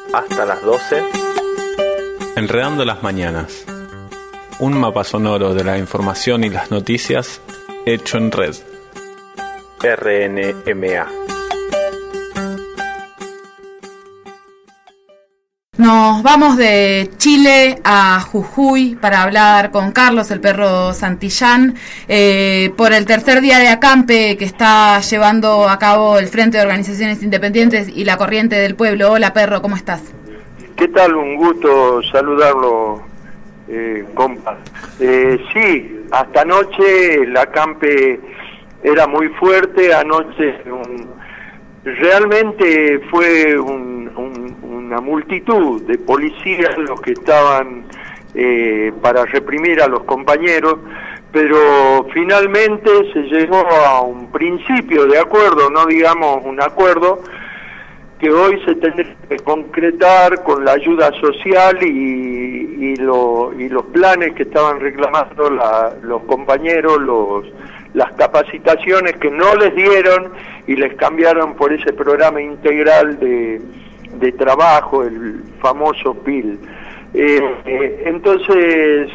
hasta las 12. Enredando las mañanas. Un mapa sonoro de la información y las noticias hecho en red. RNMA. Nos vamos de Chile a Jujuy para hablar con Carlos, el perro Santillán, por el tercer día de acampe que está llevando a cabo el Frente de Organizaciones Independientes y la Corriente del Pueblo. Hola, perro, ¿cómo estás? ¿Qué tal? Un gusto saludarlo, compa. Sí, hasta anoche el acampe era muy fuerte. Anoche realmente fue una multitud de policías los que estaban para reprimir a los compañeros, pero finalmente se llegó a un principio de acuerdo, no digamos un acuerdo, que hoy se tendrá que concretar con la ayuda social y los planes que estaban reclamando los compañeros, las capacitaciones que no les dieron y les cambiaron por ese programa integral de trabajo, el famoso PIL. Entonces,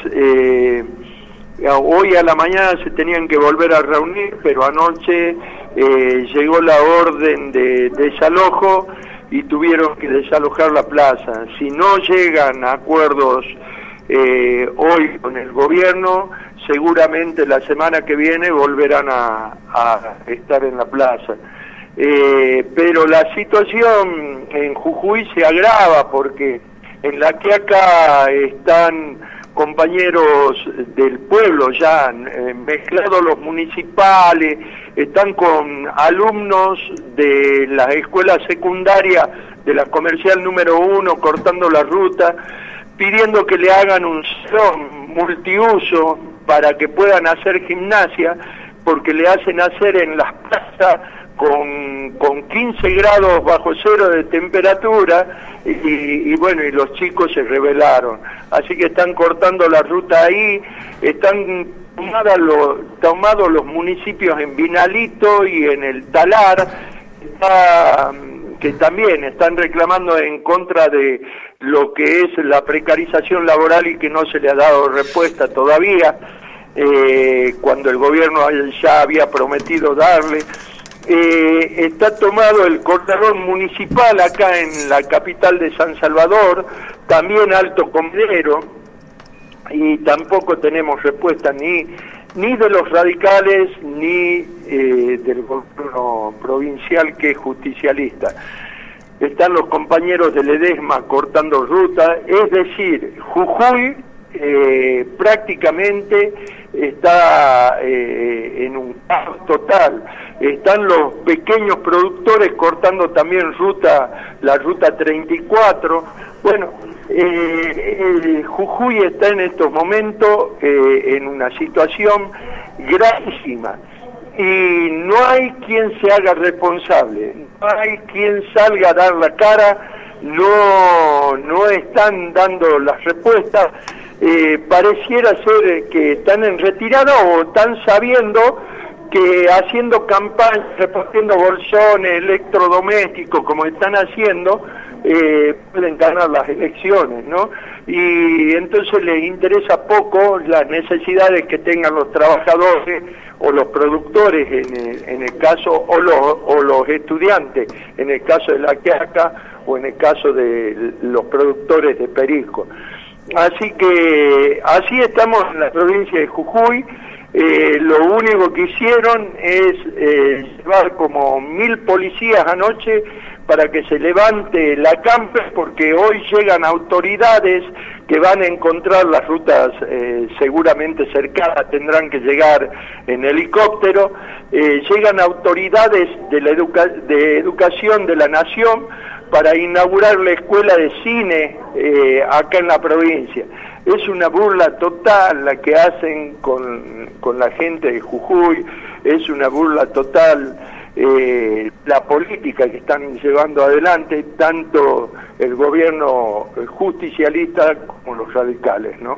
hoy a la mañana se tenían que volver a reunir, pero anoche llegó la orden de desalojo y tuvieron que desalojar la plaza. Si no llegan a acuerdos hoy con el gobierno, seguramente la semana que viene volverán a estar en la plaza. Pero la situación en Jujuy se agrava porque en La Quiaca están compañeros del pueblo ya mezclados los municipales, están con alumnos de la escuela secundaria de la comercial número 1 cortando la ruta, pidiendo que le hagan un salón multiuso para que puedan hacer gimnasia, porque le hacen hacer en las plazas con 15 grados bajo cero de temperatura y bueno, y los chicos se rebelaron, así que están cortando la ruta ahí. Están tomados los municipios en Vinalito y en el Talar, que también están reclamando en contra de lo que es la precarización laboral y que no se le ha dado respuesta todavía, cuando el gobierno ya había prometido darle. Está tomado el corredor municipal acá en la capital de San Salvador, también Alto Comedero, y tampoco tenemos respuesta ni de los radicales ni del gobierno provincial, que es justicialista. Están los compañeros de Ledesma cortando ruta, es decir, Jujuy prácticamente está en un caos total. Están los pequeños productores cortando también la ruta 34. Bueno, Jujuy está en estos momentos en una situación gravísima y no hay quien se haga responsable, no hay quien salga a dar la cara, no están dando las respuestas. Pareciera ser que están en retirada o están sabiendo que haciendo campañas, repartiendo bolsones, electrodomésticos, como están haciendo, pueden ganar las elecciones, ¿no? Y entonces les interesa poco las necesidades que tengan los trabajadores o los productores en el caso, o los estudiantes, en el caso de La Quiaca o en el caso de los productores de Perisco. Así que así estamos en la provincia de Jujuy. Lo único que hicieron es llevar como 1000 policías anoche para que se levante la acampe, porque hoy llegan autoridades que van a encontrar las rutas seguramente cercanas, tendrán que llegar en helicóptero. Llegan autoridades de educación de la nación para inaugurar la escuela de cine acá en la provincia. Es una burla total la que hacen con la gente de Jujuy, es una burla total la política que están llevando adelante tanto el gobierno justicialista como los radicales, ¿no?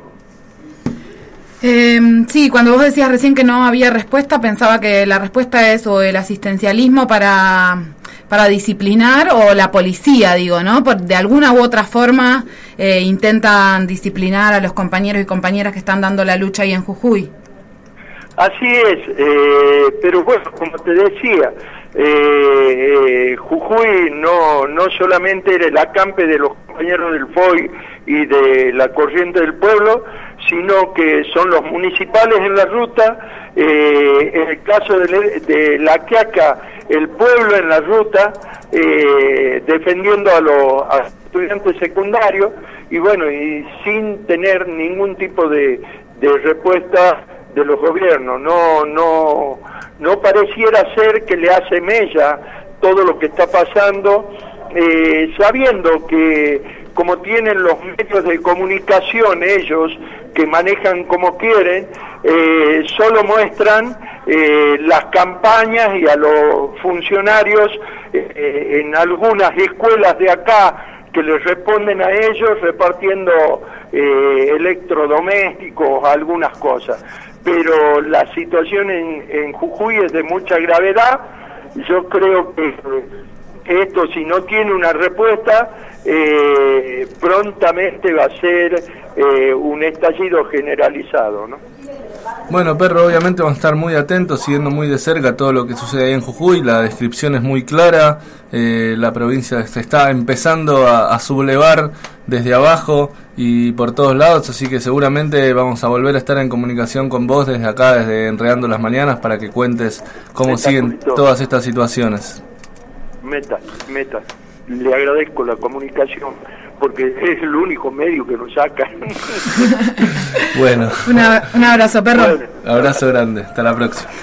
Sí, cuando vos decías recién que no había respuesta, pensaba que la respuesta es o el asistencialismo para para disciplinar, o la policía, digo, ¿no? De alguna u otra forma intentan disciplinar a los compañeros y compañeras que están dando la lucha ahí en Jujuy. Así es, pero bueno, como te decía, Jujuy no solamente era el acampe de los compañeros del FOI y de la Corriente del Pueblo, sino que son los municipales en la ruta, en el caso de La Quiaca, el pueblo en la ruta, defendiendo a los estudiantes secundarios, y bueno, y sin tener ningún tipo de respuesta de los gobiernos. No pareciera ser que le hace mella todo lo que está pasando, sabiendo que como tienen los medios de comunicación ellos, que manejan como quieren, solo muestran las campañas y a los funcionarios en algunas escuelas de acá que les responden a ellos repartiendo electrodomésticos, algunas cosas. Pero la situación en Jujuy es de mucha gravedad. Yo creo que esto, si no tiene una respuesta, prontamente va a ser un estallido generalizado, ¿no? Bueno, Perro, obviamente vamos a estar muy atentos, siguiendo muy de cerca todo lo que sucede ahí en Jujuy. La descripción es muy clara, la provincia se está empezando a sublevar desde abajo y por todos lados, así que seguramente vamos a volver a estar en comunicación con vos desde acá, desde Enredando las Mañanas, para que cuentes cómo siguen todas estas situaciones. Meta. Le agradezco la comunicación, porque es el único medio que nos saca. Bueno. Un abrazo, Perro. Abrazo grande. Hasta la próxima.